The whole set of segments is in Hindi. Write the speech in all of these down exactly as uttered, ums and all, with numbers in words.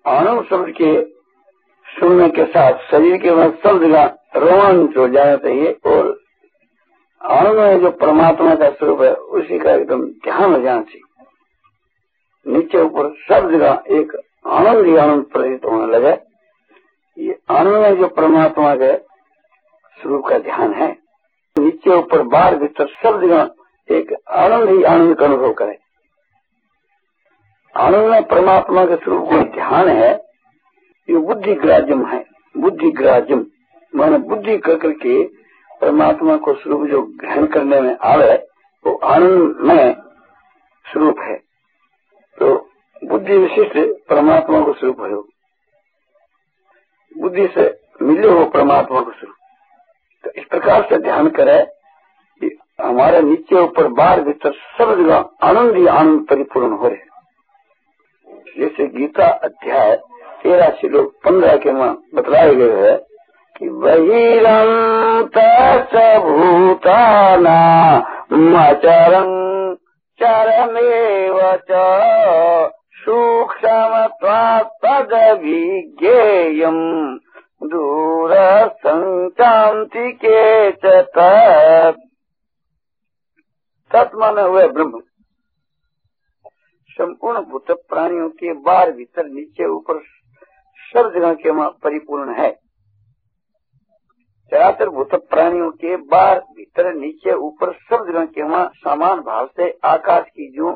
आनंद शब्द के सुनने के साथ शरीर के वह सब जगह रोमांच हो जाना चाहिए और आनंद में जो परमात्मा का स्वरूप है उसी का एकदम ध्यान हो जाना चाहिए। नीचे ऊपर सब जगह एक आनंद ही आनंद प्रतीत होने लगे। ये आनंद में जो परमात्मा के स्वरूप का ध्यान है, नीचे ऊपर बाहर भीतर सब जगह एक आनंद ही आनंद का अनुभव करे। आनंद में परमात्मा के स्वरूप को ध्यान है, ये बुद्धि ग्राह्यम है। बुद्धि ग्राह्यम माने बुद्धि कर करके परमात्मा को स्वरूप जो ग्रहण करने में आवे वो आनंद में स्वरूप है। तो बुद्धि विशिष्ट परमात्मा को स्वरूप है, बुद्धि से मिले हो परमात्मा को स्वरूप। तो इस प्रकार से ध्यान करे कि हमारे नीचे ऊपर बाहर भीतर सब जगह आनंद ही आनंद परिपूर्ण हो रहे। जैसे गीता अध्याय तेरह श्लोक पंद्रह के में बतलाए गए है कि बहिरंत भूताना मचरं चरमेव च सूक्ष्मत्वात् तद्विज्ञेयम् दूरसंचान्तिके च तत्। तत् माने हुए ब्रह्म। संपूर्ण भूत प्राणियों के बाहर भीतर नीचे ऊपर सब जगह के वहाँ परिपूर्ण है। चराचर भूत प्राणियों के बाहर भीतर नीचे ऊपर सब जगह के वहाँ समान भाव से आकाश की जो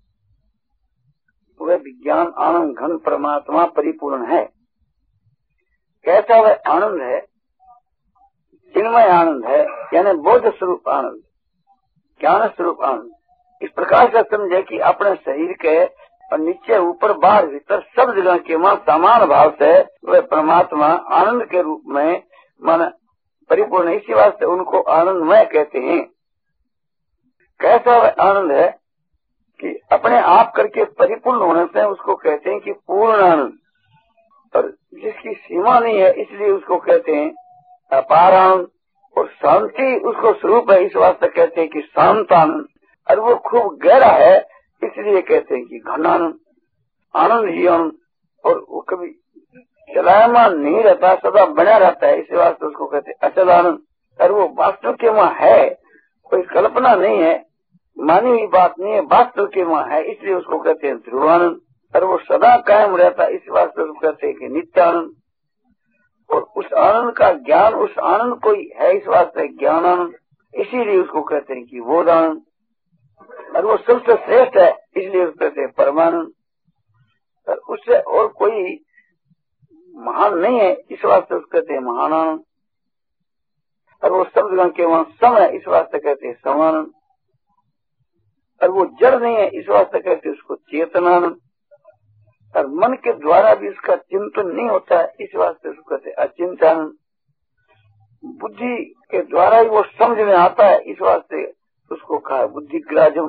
वह विज्ञान आनंद घन परमात्मा परिपूर्ण है। कैसा वह आनंद है? चिन्मय आनंद है, यानी बोध स्वरूप आनंद, ज्ञान स्वरूप आनंद। इस प्रकार से समझे कि अपने शरीर के और नीचे ऊपर बाहर भीतर सब जगह के वहाँ समान भाव से वह परमात्मा आनंद के रूप में मन परिपूर्ण। इसी वास्ते उनको आनंदमय कहते हैं। कैसा वह आनंद है कि अपने आप करके परिपूर्ण होने से उसको कहते हैं कि पूर्ण आनंद, और जिसकी सीमा नहीं है इसलिए उसको कहते हैं अपार आनंद। और शांति उसको स्वरूप है, इस वास्ते कहते हैं कि शांत आनंद। और वो खूब गहरा है इसलिए कहते हैं कि घन आनंद, आनंद ही आनंद। और वो कभी चलायमान नहीं रहता, सदा बना रहता है, इसी वास्ते उसको कहते हैं अचल आनंद। और वो वास्तव के वहाँ है, कोई कल्पना नहीं है, मानी हुई बात नहीं है, वास्तव के वहाँ है, इसलिए उसको कहते हैं ध्रुव आनंद। और वो सदा कायम रहता है, इस वास्ते उसको कहते हैं कि नित्य आनंद। और उस आनंद का ज्ञान उस आनंद को ही है, इस वास्ते ज्ञान आनंद, इसीलिए उसको कहते हैं कि बोध आनंद। और वो सबसे श्रेष्ठ है, इसलिए उसको कहते हैं परमानंद। और उससे और कोई महान नहीं है, इस वास्ते उसको कहते हैं महान आनंद। और वो सब जगह के वहाँ सम है, इस वास्ते कहते हैं समानंद। और वो जड़ नहीं है, इस वास्ते कहते हैं उसको चेतनानंद। और मन के द्वारा भी उसका चिंतन नहीं होता है, इस वास्ते उसको कहते हैं अचिंतानंद। बुद्धि के द्वारा ही वो समझ में आता है, इस वास्ते उसको कहा बुद्धि ग्राह्यम।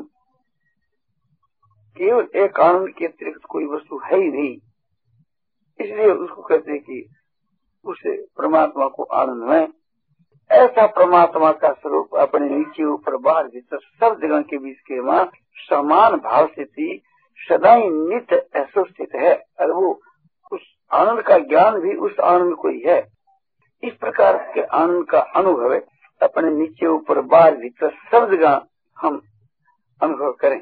केवल एक आनंद के अतिरिक्त कोई वस्तु है ही नहीं, इसलिए उसको कहते हैं कि उसे परमात्मा को आनंद में। ऐसा परमात्मा का स्वरूप अपने नीचे ऊपर बाहर भीतर सब जगह के बीच के वहाँ समान भाव से थी, सदा ही नित्य ऐसा स्थित है। और वो उस आनंद का ज्ञान भी उस आनंद को ही है। इस प्रकार के आनंद का अनुभव अपने नीचे ऊपर बाहर भीतर सब जगह हम अनुभव करें,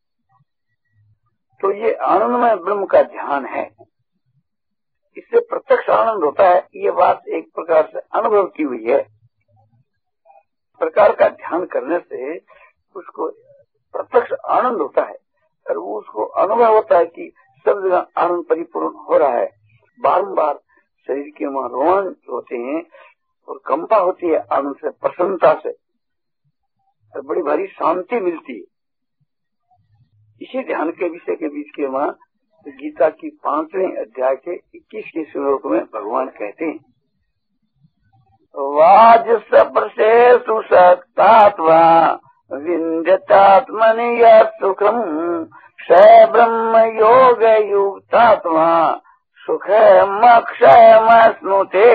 तो ये आनंदमय ब्रह्म का ध्यान है। इससे प्रत्यक्ष आनंद होता है, ये बात एक प्रकार से अनुभव की हुई है। प्रकार का ध्यान करने से उसको प्रत्यक्ष आनंद होता है, और वो उसको अनुभव होता है कि सब जगह आनंद परिपूर्ण हो रहा है। बारंबार शरीर के वहाँ रोमांच होते हैं और कंपा होती है आनंद से, प्रसन्नता से, और बड़ी भारी शांति मिलती है। इसी ध्यान के विषय के बीच के वहाँ गीता की पांचवें अध्याय के इक्कीस के श्लोक में भगवान कहते हैं वाजसप्रसे सुसक्तात्मा विन्द्यतात्मनि यत्सुखम् स ब्रह्म योग युक्तात्मा सुखमक्षयमश्नुते।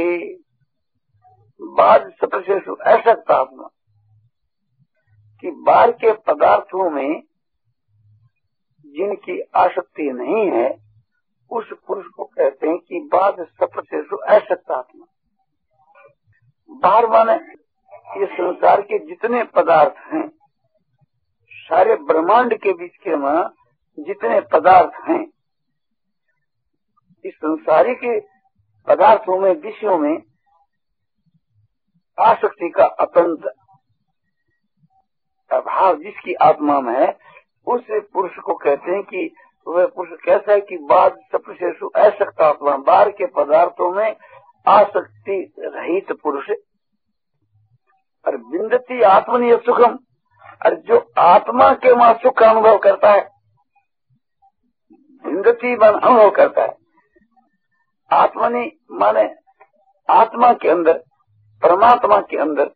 वाजसप्रसे असक्तात्मा कि बाहर के पदार्थों में जिनकी आसक्ति नहीं है उस पुरुष को कहते हैं कि बाद सप्रशेषु अशक्त आत्मा। बाहर माने ये संसार के जितने पदार्थ हैं, सारे ब्रह्मांड के बीच के में जितने पदार्थ हैं, इस संसारी के पदार्थों में, विषयों में आसक्ति का अत्यंत अभाव जिसकी आत्मा में है, उस पुरुष को कहते हैं कि वह पुरुष कैसा है कि बाद सप्रशेषु अशक्त आत्मा, बाहर के पदार्थों में आसक्ति रहित पुरुष। और विंदती आत्मनीय सुखम, और जो आत्मा के वहां सुख का अनुभव करता है, विंदती मन अनुभव करता है। आत्मनी माने आत्मा के अंदर, परमात्मा के अंदर।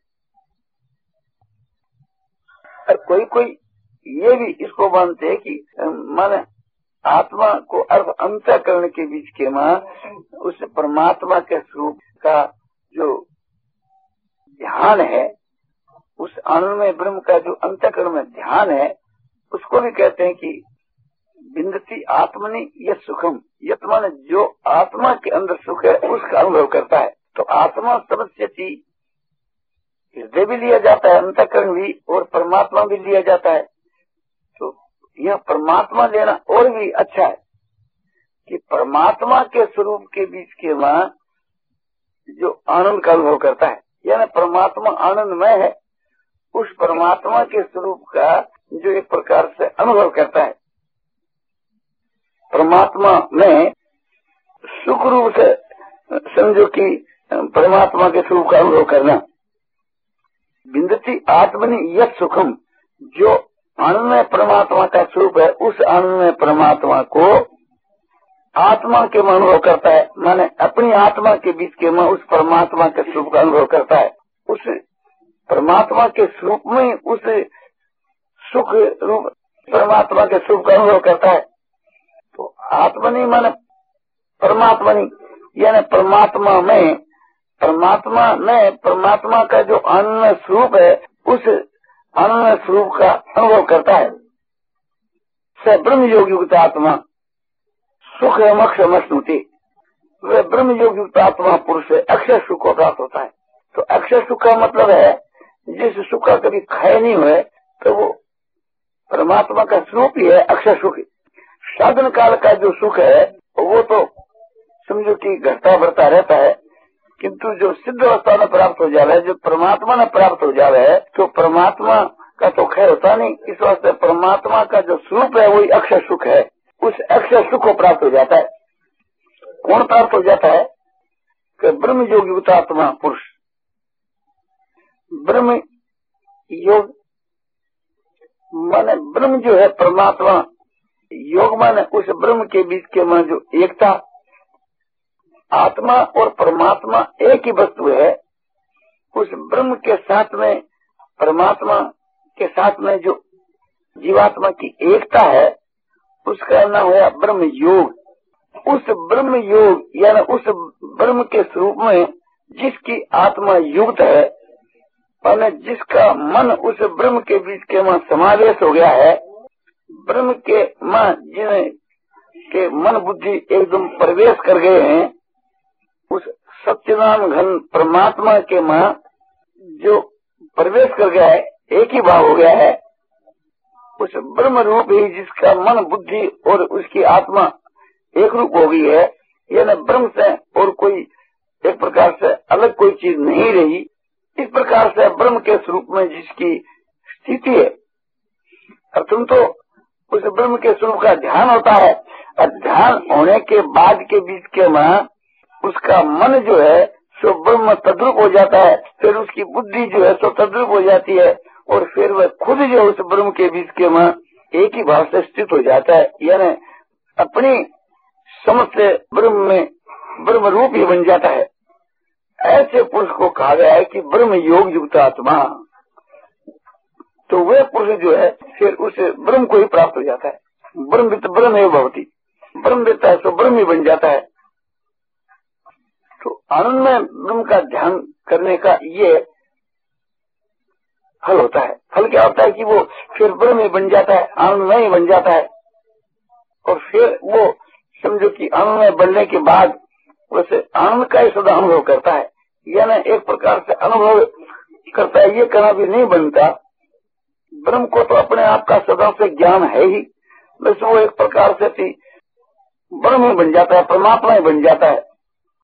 और कोई कोई ये भी इसको मानते हैं कि माने आत्मा को अर्थ अंतःकरण के बीच के मां उस परमात्मा के स्वरूप का जो ध्यान है, उस आनंदमय ब्रह्म का जो अंतःकरण में ध्यान है, उसको भी कहते हैं कि बिंदती आत्मनि यह सुखम। यत माने जो आत्मा के अंदर सुख है उसका अनुभव करता है। तो आत्मा समस्यति हृदय भी लिया जाता है, अंतःकरण भी, और परमात्मा भी लिया जाता है। तो यह परमात्मा लेना और भी अच्छा है कि परमात्मा के स्वरूप के बीच के वहां जो आनंद का अनुभव करता है, यानी परमात्मा आनंदमय है, उस परमात्मा के स्वरूप का जो एक प्रकार से अनुभव करता है। परमात्मा में सुख रूप से समझो कि परमात्मा के स्वरूप का अनुभव करना। बिंदती आत्मनि यह सुखम, जो आनंदमय परमात्मा का स्वरूप है, उस आनंदमय परमात्मा को आत्मा के में अनुभव करता है, माने अपनी आत्मा के बीच के में उस परमात्मा के स्वरूप का अनुभव करता है। उस परमात्मा के स्वरूप में उस सुख रूप परमात्मा के स्वरूप का अनुभव करता है। तो आत्मनि माने परमात्मनि, यानी परमात्मा में, परमात्मा में परमात्मा का जो आनंद स्वरूप है, उस आनंद स्वरूप का अनुभव करता है। स ब्रह्म योग युक्त आत्मा सुख अक्षमश्नुति, वह ब्रह्म योग युक्त आत्मा पुरुष से अक्षय सुख को प्राप्त होता है। तो अक्षय सुख का मतलब है जिस सुख का कभी क्षय नहीं हुए, तो वो परमात्मा का स्वरूप ही है अक्षय सुख। साधन काल का जो सुख है वो तो समझो कि घटता बढ़ता रहता है, किंतु जो सिद्ध अवस्था में प्राप्त हो जावे, जो परमात्मा में प्राप्त हो जावे है, तो परमात्मा का तो क्षय होता नहीं। इस वास्ते परमात्मा का जो स्वरूप है वही अक्षय सुख है। उस अक्षय सुख को प्राप्त हो जाता है। कौन प्राप्त हो जाता है? कि ब्रह्म योग युक्त आत्मा पुरुष। ब्रह्म योग माने ब्रह्म जो है परमात्मा, योग माने उस ब्रह्म के बीच के में जो एकता, आत्मा और परमात्मा एक ही वस्तु है। उस ब्रह्म के साथ में परमात्मा के साथ में जो जीवात्मा की एकता है, उसका नाम है ब्रह्म योग। उस ब्रह्म योग यानी उस ब्रह्म के स्वरूप में जिसकी आत्मा युक्त है, और जिसका मन उस ब्रह्म के बीच के में समावेश हो गया है, ब्रह्म के मां जिन्हें के मन बुद्धि एकदम प्रवेश कर गए हैं, उस सच्चिदानंद घन परमात्मा के मां जो प्रवेश कर गया है, एक ही भाव हो गया है, उस ब्रह्म रूप ही जिसका मन बुद्धि और उसकी आत्मा एक रूप हो गई है, यानी ब्रह्म से और कोई एक प्रकार से अलग कोई चीज नहीं रही। इस प्रकार से ब्रह्म के स्वरूप में जिसकी स्थिति है, और तुम तो उस ब्रह्म के स्वरूप का ध्यान होता है, और ध्यान होने के बाद के बीच के में उसका मन जो है सो ब्रह्म तद्रूप हो जाता है, फिर उसकी बुद्धि जो है सो तद्रूप हो जाती है, और फिर वह खुद जो उस ब्रह्म के बीच के में एक ही भाव से स्थित हो जाता है, यानी अपनी समझ से ब्रह्म में ब्रह्म रूप ही बन जाता है। ऐसे पुरुष को कहा गया है कि ब्रह्म योग युक्त आत्मा। तो वह पुरुष जो है फिर उस ब्रह्म को ही प्राप्त हो जाता है। ब्रह्म ब्रह्म है भवती, ब्रह्म देता है तो ब्रह्म ही बन जाता है। तो आनंद में ब्रह्म का ध्यान करने का ये फल होता है। फल क्या होता है कि वो फिर ब्रह्म ही बन जाता है, आनंद में ही बन जाता है, और फिर वो समझो कि अणु में बढ़ने के बाद वैसे आनंद का ही सदा अनुभव करता है, यानी एक प्रकार से अनुभव करता है। ये कहना भी नहीं बनता। ब्रह्म को तो अपने आप का सदा से ज्ञान है ही, बस वो एक प्रकार से ब्रह्म ही बन जाता है, परमात्मा ही बन जाता है।